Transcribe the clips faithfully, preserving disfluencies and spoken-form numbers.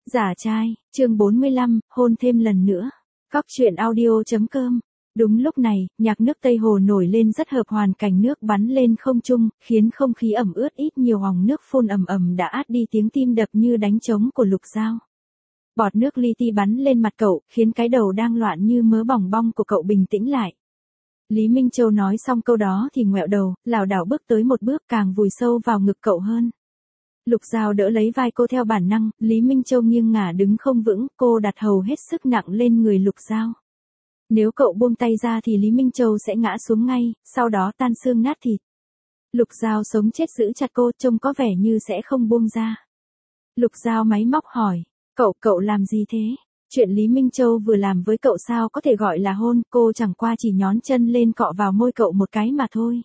Giả trai, chương bốn mươi lăm, hôn thêm lần nữa. Cóc truyện audio.com. Đúng lúc này, nhạc nước Tây Hồ nổi lên rất hợp hoàn cảnh nước bắn lên không trung, khiến không khí ẩm ướt ít nhiều hòng nước phun ầm ầm đã át đi tiếng tim đập như đánh trống của Lục Giao. Bọt nước li ti bắn lên mặt cậu, khiến cái đầu đang loạn như mớ bòng bong của cậu bình tĩnh lại. Lý Minh Châu nói xong câu đó thì ngoẹo đầu, lảo đảo bước tới một bước càng vùi sâu vào ngực cậu hơn. Lục Giao đỡ lấy vai cô theo bản năng, Lý Minh Châu nghiêng ngả đứng không vững, cô đặt hầu hết sức nặng lên người Lục Giao. Nếu cậu buông tay ra thì Lý Minh Châu sẽ ngã xuống ngay, sau đó tan xương nát thịt. Lục Giao sống chết giữ chặt cô, trông có vẻ như sẽ không buông ra. Lục Giao máy móc hỏi, cậu, cậu làm gì thế? Chuyện Lý Minh Châu vừa làm với cậu sao có thể gọi là hôn, cô chẳng qua chỉ nhón chân lên cọ vào môi cậu một cái mà thôi.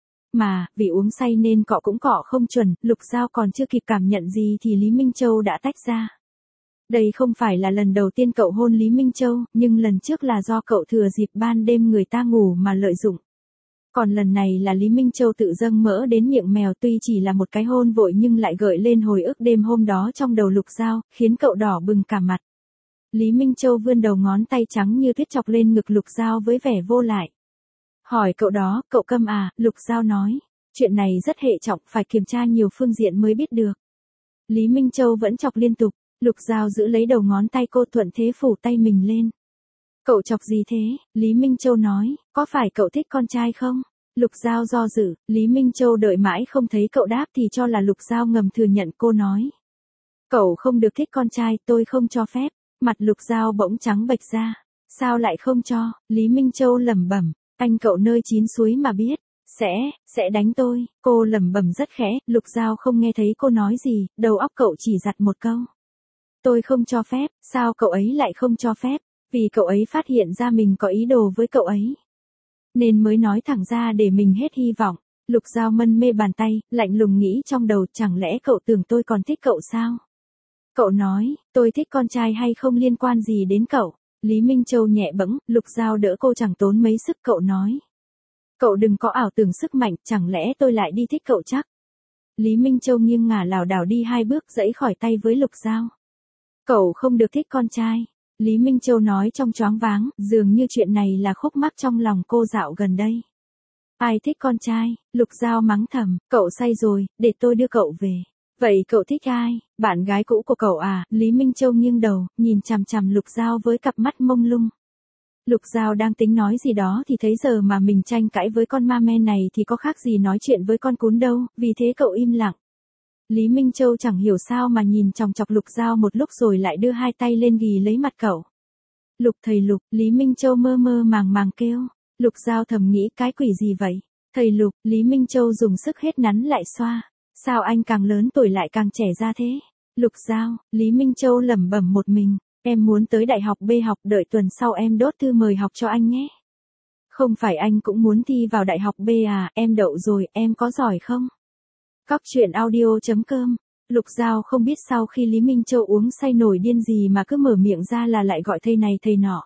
Mà, vì uống say nên cọ cũng cọ không chuẩn, Lục Giao còn chưa kịp cảm nhận gì thì Lý Minh Châu đã tách ra. Đây không phải là lần đầu tiên cậu hôn Lý Minh Châu, nhưng lần trước là do cậu thừa dịp ban đêm người ta ngủ mà lợi dụng. Còn lần này là Lý Minh Châu tự dâng mỡ đến miệng mèo, tuy chỉ là một cái hôn vội nhưng lại gợi lên hồi ức đêm hôm đó trong đầu Lục Giao, khiến cậu đỏ bừng cả mặt. Lý Minh Châu vươn đầu ngón tay trắng như tuyết chọc lên ngực Lục Giao với vẻ vô lại. Hỏi cậu đó, cậu câm à? Lục Giao nói, chuyện này rất hệ trọng, phải kiểm tra nhiều phương diện mới biết được. Lý Minh Châu vẫn chọc liên tục, Lục Giao giữ lấy đầu ngón tay cô thuận thế phủ tay mình lên. Cậu chọc gì thế? Lý Minh Châu nói, có phải cậu thích con trai không? Lục Giao do dự, Lý Minh Châu đợi mãi không thấy cậu đáp thì cho là Lục Giao ngầm thừa nhận, cô nói. Cậu không được thích con trai, tôi không cho phép. Mặt Lục Giao bỗng trắng bệch ra. Sao lại không cho? Lý Minh Châu lẩm bẩm, anh cậu nơi chín suối mà biết, sẽ, sẽ đánh tôi. Cô lẩm bẩm rất khẽ, Lục Giao không nghe thấy cô nói gì, đầu óc cậu chỉ giặt một câu. Tôi không cho phép, sao cậu ấy lại không cho phép? Vì cậu ấy phát hiện ra mình có ý đồ với cậu ấy. Nên mới nói thẳng ra để mình hết hy vọng. Lục Giao mân mê bàn tay, lạnh lùng nghĩ trong đầu, chẳng lẽ cậu tưởng tôi còn thích cậu sao? Cậu nói, tôi thích con trai hay không liên quan gì đến cậu. Lý Minh Châu nhẹ bẫng, Lục Giao đỡ cô chẳng tốn mấy sức, cậu nói. Cậu đừng có ảo tưởng sức mạnh, chẳng lẽ tôi lại đi thích cậu chắc? Lý Minh Châu nghiêng ngả lảo đảo đi hai bước giãy khỏi tay với Lục Giao. Cậu không được thích con trai. Lý Minh Châu nói trong choáng váng, dường như chuyện này là khúc mắc trong lòng cô dạo gần đây. Ai thích con trai? Lục Giao mắng thầm, cậu say rồi, để tôi đưa cậu về. Vậy cậu thích ai? Bạn gái cũ của cậu à? Lý Minh Châu nghiêng đầu, nhìn chằm chằm Lục Giao với cặp mắt mông lung. Lục Giao đang tính nói gì đó thì thấy giờ mà mình tranh cãi với con ma men này thì có khác gì nói chuyện với con cún đâu, vì thế cậu im lặng. Lý Minh Châu chẳng hiểu sao mà nhìn chòng chọc Lục Giao một lúc rồi lại đưa hai tay lên ghì lấy mặt cậu. Lục thầy Lục, Lý Minh Châu mơ mơ màng màng kêu. Lục Giao thầm nghĩ cái quỷ gì vậy? Thầy Lục, Lý Minh Châu dùng sức hết nắn lại xoa. Sao anh càng lớn tuổi lại càng trẻ ra thế? Lục Giao, Lý Minh Châu lẩm bẩm một mình, em muốn tới đại học B học, đợi tuần sau em đốt thư mời học cho anh nhé. Không phải anh cũng muốn thi vào đại học B à? Em đậu rồi, em có giỏi không? Cóc truyện audio.com. Lục Giao không biết sau khi Lý Minh Châu uống say nổi điên gì mà cứ mở miệng ra là lại gọi thầy này thầy nọ.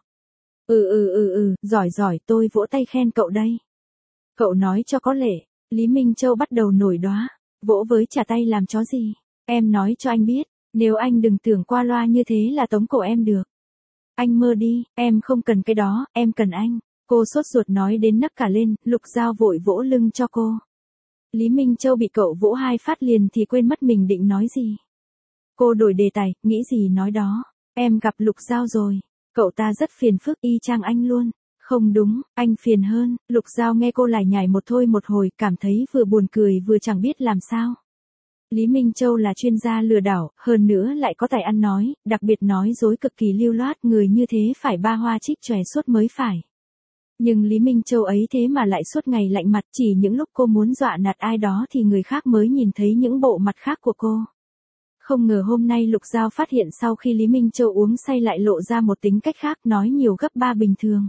Ừ ừ ừ ừ, giỏi giỏi, tôi vỗ tay khen cậu đây. Cậu nói cho có lệ. Lý Minh Châu bắt đầu nổi đoá. Vỗ với trả tay làm chó gì? Em nói cho anh biết, nếu anh đừng tưởng qua loa như thế là tống cổ em được. Anh mơ đi, em không cần cái đó, em cần anh. Cô sốt ruột nói đến nấc cả lên, Lục Giao vội vỗ lưng cho cô. Lý Minh Châu bị cậu vỗ hai phát liền thì quên mất mình định nói gì. Cô đổi đề tài, nghĩ gì nói đó. Em gặp Lục Giao rồi. Cậu ta rất phiền phức, y chang anh luôn. Không đúng, anh phiền hơn. Lục Giao nghe cô lải nhải một thôi một hồi, cảm thấy vừa buồn cười vừa chẳng biết làm sao. Lý Minh Châu là chuyên gia lừa đảo, hơn nữa lại có tài ăn nói, đặc biệt nói dối cực kỳ lưu loát, người như thế phải ba hoa trích chòe suốt mới phải. Nhưng Lý Minh Châu ấy thế mà lại suốt ngày lạnh mặt, chỉ những lúc cô muốn dọa nạt ai đó thì người khác mới nhìn thấy những bộ mặt khác của cô. Không ngờ hôm nay Lục Giao phát hiện sau khi Lý Minh Châu uống say lại lộ ra một tính cách khác, nói nhiều gấp ba bình thường.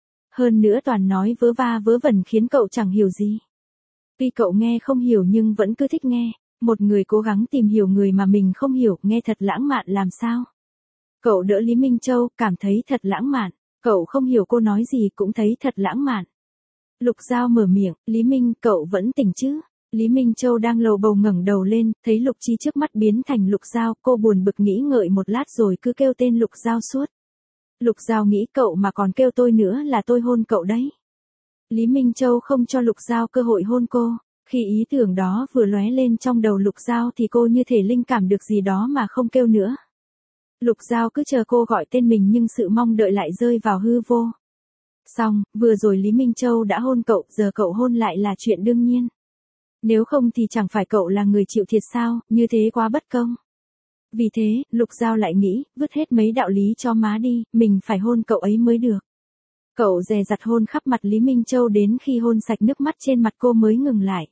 Hơn nữa toàn nói vớ va vớ vẩn khiến cậu chẳng hiểu gì. Tuy cậu nghe không hiểu nhưng vẫn cứ thích nghe. Một người cố gắng tìm hiểu người mà mình không hiểu, nghe thật lãng mạn làm sao. Cậu đỡ Lý Minh Châu, cảm thấy thật lãng mạn. Cậu không hiểu cô nói gì cũng thấy thật lãng mạn. Lục Giao mở miệng, Lý Minh, cậu vẫn tỉnh chứ? Lý Minh Châu đang lầu bầu ngẩng đầu lên, thấy Lục Chi trước mắt biến thành Lục Giao, cô buồn bực nghĩ ngợi một lát rồi cứ kêu tên Lục Giao suốt. Lục Giao nghĩ cậu mà còn kêu tôi nữa là tôi hôn cậu đấy. Lý Minh Châu không cho Lục Giao cơ hội hôn cô, khi ý tưởng đó vừa lóe lên trong đầu Lục Giao thì cô như thể linh cảm được gì đó mà không kêu nữa. Lục Giao cứ chờ cô gọi tên mình nhưng sự mong đợi lại rơi vào hư vô. Xong, vừa rồi Lý Minh Châu đã hôn cậu, giờ cậu hôn lại là chuyện đương nhiên. Nếu không thì chẳng phải cậu là người chịu thiệt sao, như thế quá bất công. Vì thế, Lục Giao lại nghĩ, vứt hết mấy đạo lý cho má đi, mình phải hôn cậu ấy mới được. Cậu dè dặt hôn khắp mặt Lý Minh Châu đến khi hôn sạch nước mắt trên mặt cô mới ngừng lại.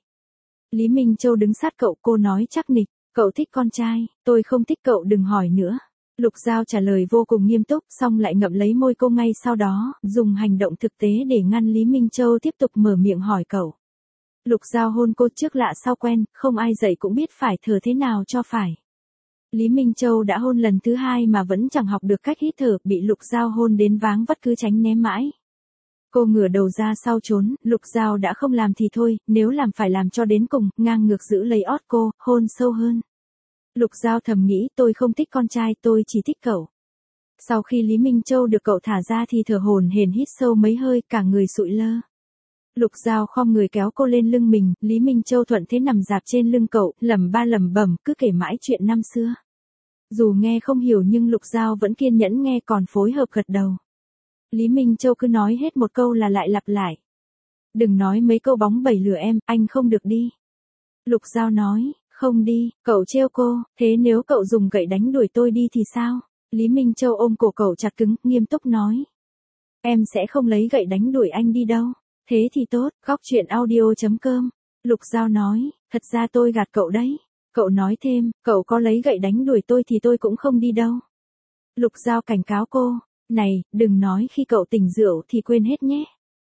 Lý Minh Châu đứng sát cậu, cô nói chắc nịch, cậu thích con trai, tôi không thích cậu đừng hỏi nữa. Lục Giao trả lời vô cùng nghiêm túc, xong lại ngậm lấy môi cô ngay sau đó, dùng hành động thực tế để ngăn Lý Minh Châu tiếp tục mở miệng hỏi cậu. Lục Giao hôn cô trước lạ sau quen, không ai dạy cũng biết phải thở thế nào cho phải. Lý Minh Châu đã hôn lần thứ hai mà vẫn chẳng học được cách hít thở, bị Lục Giao hôn đến váng vất cứ tránh né mãi. Cô ngửa đầu ra sau trốn, Lục Giao đã không làm thì thôi, nếu làm phải làm cho đến cùng, ngang ngược giữ lấy ót cô, hôn sâu hơn. Lục Giao thầm nghĩ tôi không thích con trai, tôi chỉ thích cậu. Sau khi Lý Minh Châu được cậu thả ra thì thở hổn hển hít sâu mấy hơi, cả người sụi lơ. Lục Giao khom người kéo cô lên lưng mình, Lý Minh Châu thuận thế nằm dạp trên lưng cậu, lẩm ba lẩm bẩm, cứ kể mãi chuyện năm xưa. Dù nghe không hiểu nhưng Lục Giao vẫn kiên nhẫn nghe còn phối hợp gật đầu. Lý Minh Châu cứ nói hết một câu là lại lặp lại. Đừng nói mấy câu bóng bẩy lừa em, anh không được đi. Lục Giao nói, không đi, cậu trêu cô, thế nếu cậu dùng gậy đánh đuổi tôi đi thì sao? Lý Minh Châu ôm cổ cậu chặt cứng, nghiêm túc nói. Em sẽ không lấy gậy đánh đuổi anh đi đâu. Thế thì tốt, góc chuyện audio chấm com. Lục Giao nói, thật ra tôi gạt cậu đấy. Cậu nói thêm, cậu có lấy gậy đánh đuổi tôi thì tôi cũng không đi đâu. Lục Giao cảnh cáo cô, này, đừng nói khi cậu tỉnh rượu thì quên hết nhé.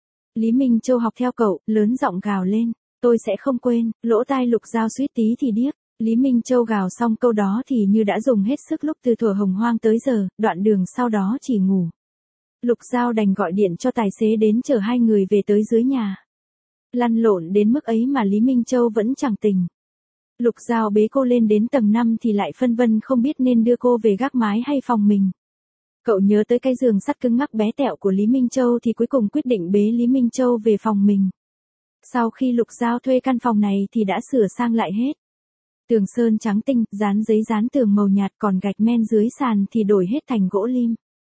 Lý Minh Châu học theo cậu, lớn giọng gào lên, tôi sẽ không quên, lỗ tai Lục Giao suýt tí thì điếc. Lý Minh Châu gào xong câu đó thì như đã dùng hết sức lúc từ thuở hồng hoang tới giờ, đoạn đường sau đó chỉ ngủ. Lục Giao đành gọi điện cho tài xế đến chở hai người về tới dưới nhà. Lăn lộn đến mức ấy mà Lý Minh Châu vẫn chẳng tỉnh. Lục Giao bế cô lên đến tầng năm thì lại phân vân không biết nên đưa cô về gác mái hay phòng mình. Cậu nhớ tới cái giường sắt cứng ngắc bé tẹo của Lý Minh Châu thì cuối cùng quyết định bế Lý Minh Châu về phòng mình. Sau khi Lục Giao thuê căn phòng này thì đã sửa sang lại hết. Tường sơn trắng tinh, dán giấy dán tường màu nhạt, còn gạch men dưới sàn thì đổi hết thành gỗ lim.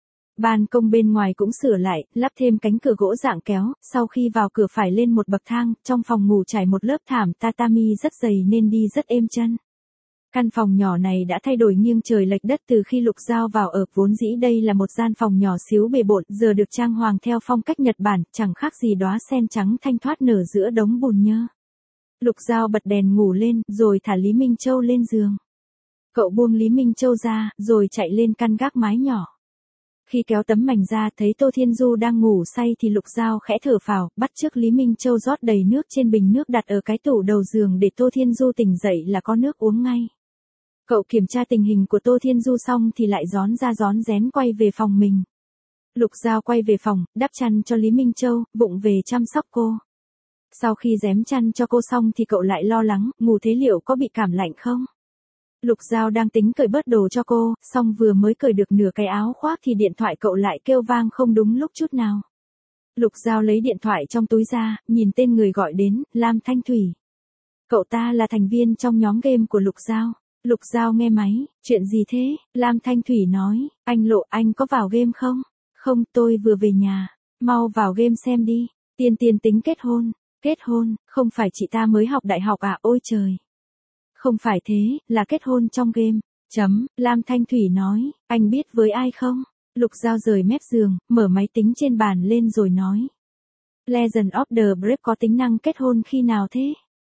Ban công bên ngoài cũng sửa lại, lắp thêm cánh cửa gỗ dạng kéo, sau khi vào cửa phải lên một bậc thang, trong phòng ngủ trải một lớp thảm tatami rất dày nên đi rất êm chân. Căn phòng nhỏ này đã thay đổi nghiêng trời lệch đất từ khi Lục Giao vào ở, vốn dĩ đây là một gian phòng nhỏ xíu bề bộn, giờ được trang hoàng theo phong cách Nhật Bản, chẳng khác gì đóa sen trắng thanh thoát nở giữa đống bùn nhơ. Lục Giao bật đèn ngủ lên, rồi thả Lý Minh Châu lên giường. Cậu buông Lý Minh Châu ra, rồi chạy lên căn gác mái nhỏ. Khi kéo tấm mảnh ra thấy Tô Thiên Du đang ngủ say thì Lục Giao khẽ thở phào, bắt chước Lý Minh Châu rót đầy nước trên bình nước đặt ở cái tủ đầu giường để Tô Thiên Du tỉnh dậy là có nước uống ngay. Cậu kiểm tra tình hình của Tô Thiên Du xong thì lại rón ra rón rén quay về phòng mình. Lục Giao quay về phòng, đắp chăn cho Lý Minh Châu, vụng về chăm sóc cô. Sau khi rém chăn cho cô xong thì cậu lại lo lắng, ngủ thế liệu có bị cảm lạnh không? Lục Giao đang tính cởi bớt đồ cho cô, xong vừa mới cởi được nửa cái áo khoác thì điện thoại cậu lại kêu vang không đúng lúc chút nào. Lục Giao lấy điện thoại trong túi ra, nhìn tên người gọi đến, Lam Thanh Thủy. Cậu ta là thành viên trong nhóm game của Lục Giao. Lục Giao nghe máy, chuyện gì thế? Lam Thanh Thủy nói, anh Lộ, anh có vào game không? Không, tôi vừa về nhà. Mau vào game xem đi. Tiên Tiên tính kết hôn. Kết hôn, không phải chị ta mới học đại học à, ôi trời. Không phải thế, là kết hôn trong game. Chấm, Lam Thanh Thủy nói, anh biết với ai không? Lục Giao rời mép giường, mở máy tính trên bàn lên rồi nói. Legend of the Brave có tính năng kết hôn khi nào thế?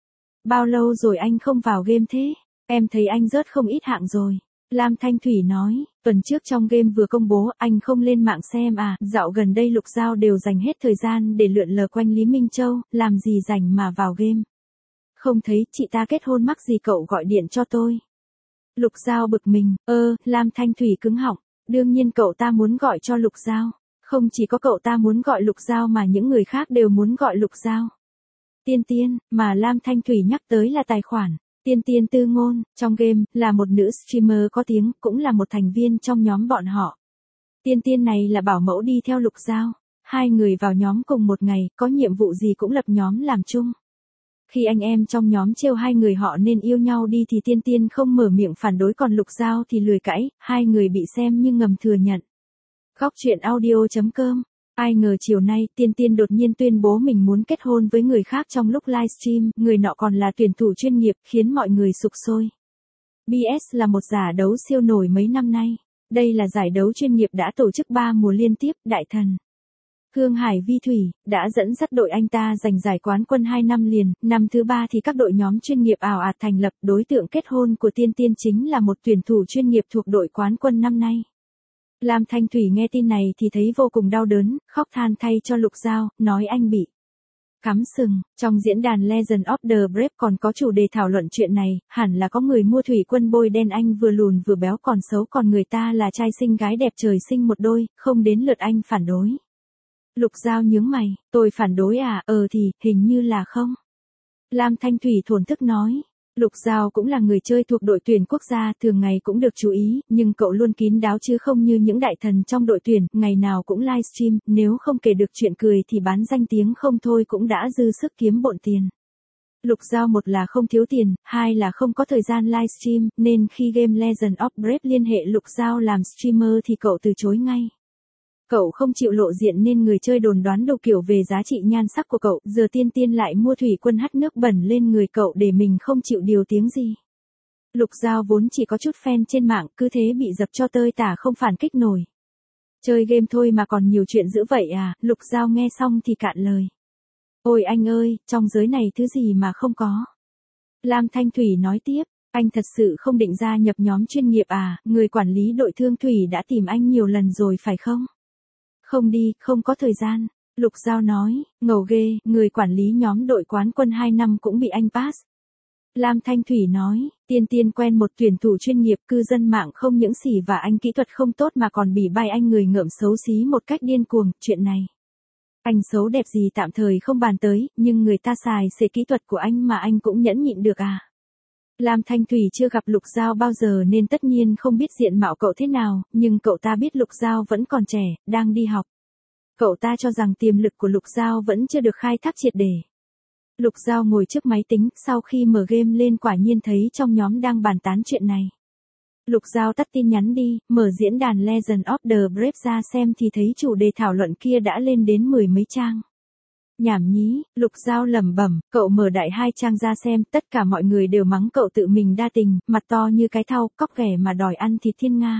Bao lâu rồi anh không vào game thế? Em thấy anh rớt không ít hạng rồi. Lam Thanh Thủy nói, tuần trước trong game vừa công bố anh không lên mạng xem à, dạo gần đây Lục Giao đều dành hết thời gian để lượn lờ quanh Lý Minh Châu, làm gì rảnh mà vào game. Không thấy chị ta kết hôn mắc gì cậu gọi điện cho tôi. Lục Giao bực mình, ơ, Lam Thanh Thủy cứng họng, đương nhiên cậu ta muốn gọi cho Lục Giao. Không chỉ có cậu ta muốn gọi Lục Giao mà những người khác đều muốn gọi Lục Giao. Tiên Tiên, mà Lam Thanh Thủy nhắc tới là tài khoản. Tiên Tiên Tư Ngôn, trong game, là một nữ streamer có tiếng, cũng là một thành viên trong nhóm bọn họ. Tiên Tiên này là bảo mẫu đi theo Lục Giao. Hai người vào nhóm cùng một ngày, có nhiệm vụ gì cũng lập nhóm làm chung. Khi anh em trong nhóm trêu hai người họ nên yêu nhau đi thì Tiên Tiên không mở miệng phản đối, còn Lục Giao thì lười cãi, hai người bị xem nhưng ngầm thừa nhận. Góc truyện audio chấm com. Ai ngờ chiều nay, Tiên Tiên đột nhiên tuyên bố mình muốn kết hôn với người khác trong lúc livestream, người nọ còn là tuyển thủ chuyên nghiệp, khiến mọi người sục sôi. bê ét là một giải đấu siêu nổi mấy năm nay. Đây là giải đấu chuyên nghiệp đã tổ chức ba mùa liên tiếp, đại thần Khương Hải Vi Thủy đã dẫn dắt đội anh ta giành giải quán quân hai năm liền, năm thứ ba thì các đội nhóm chuyên nghiệp ào ạt thành lập, đối tượng kết hôn của Tiên Tiên chính là một tuyển thủ chuyên nghiệp thuộc đội quán quân năm nay. Lam Thanh Thủy nghe tin này thì thấy vô cùng đau đớn, khóc than thay cho Lục Giao, nói anh bị cắm sừng. Trong diễn đàn Legend of the Brave còn có chủ đề thảo luận chuyện này, hẳn là có người mua thủy quân bôi đen anh vừa lùn vừa béo còn xấu, còn người ta là trai xinh gái đẹp trời sinh một đôi, không đến lượt anh phản đối. Lục Giao nhướng mày, tôi phản đối à, ờ thì, hình như là không. Lam Thanh Thủy thổn thức nói. Lục Giao cũng là người chơi thuộc đội tuyển quốc gia, thường ngày cũng được chú ý, nhưng cậu luôn kín đáo chứ không như những đại thần trong đội tuyển, ngày nào cũng livestream, nếu không kể được chuyện cười thì bán danh tiếng không thôi cũng đã dư sức kiếm bộn tiền. Lục Giao một là không thiếu tiền, hai là không có thời gian livestream, nên khi game Legend of Brave liên hệ Lục Giao làm streamer thì cậu từ chối ngay. Cậu không chịu lộ diện nên người chơi đồn đoán đủ kiểu về giá trị nhan sắc của cậu, giờ Tiên Tiên lại mua thủy quân hắt nước bẩn lên người cậu để mình không chịu điều tiếng gì. Lục Giao vốn chỉ có chút fan trên mạng, cứ thế bị dập cho tơi tả không phản kích nổi. Chơi game thôi mà còn nhiều chuyện dữ vậy à, Lục Giao nghe xong thì cạn lời. Ôi anh ơi, trong giới này thứ gì mà không có. Lam Thanh Thủy nói tiếp, anh thật sự không định gia nhập nhóm chuyên nghiệp à, người quản lý đội Thương Thủy đã tìm anh nhiều lần rồi phải không? Không đi, không có thời gian. Lục Giao nói, ngầu ghê, người quản lý nhóm đội quán quân hai năm cũng bị anh pass. Lam Thanh Thủy nói, Tiên Tiên quen một tuyển thủ chuyên nghiệp, cư dân mạng không những xỉ và anh kỹ thuật không tốt mà còn bỉ bai anh người ngợm xấu xí một cách điên cuồng, chuyện này. Anh xấu đẹp gì tạm thời không bàn tới, nhưng người ta xài xệ kỹ thuật của anh mà anh cũng nhẫn nhịn được à. Lam Thanh Thủy chưa gặp Lục Giao bao giờ nên tất nhiên không biết diện mạo cậu thế nào, nhưng cậu ta biết Lục Giao vẫn còn trẻ, đang đi học. Cậu ta cho rằng tiềm lực của Lục Giao vẫn chưa được khai thác triệt để. Lục Giao ngồi trước máy tính, sau khi mở game lên quả nhiên thấy trong nhóm đang bàn tán chuyện này. Lục Giao tắt tin nhắn đi, mở diễn đàn Legend of the Brave ra xem thì thấy chủ đề thảo luận kia đã lên đến mười mấy trang. Nhảm nhí, Lục Giao lẩm bẩm, cậu mở đại hai trang ra xem, tất cả mọi người đều mắng cậu tự mình đa tình, mặt to như cái thau, cóc ghẻ mà đòi ăn thịt thiên nga.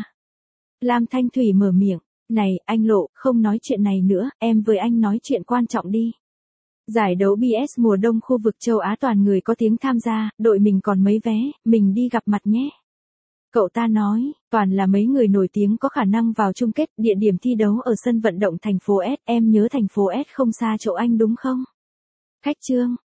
Lam Thanh Thủy mở miệng, này, anh Lộ, không nói chuyện này nữa, em với anh nói chuyện quan trọng đi. Giải đấu bê ét mùa đông khu vực châu Á toàn người có tiếng tham gia, đội mình còn mấy vé, mình đi gặp mặt nhé. Cậu ta nói, toàn là mấy người nổi tiếng có khả năng vào chung kết, địa điểm thi đấu ở sân vận động thành phố S, em nhớ thành phố S không xa chỗ anh đúng không? Khách trương,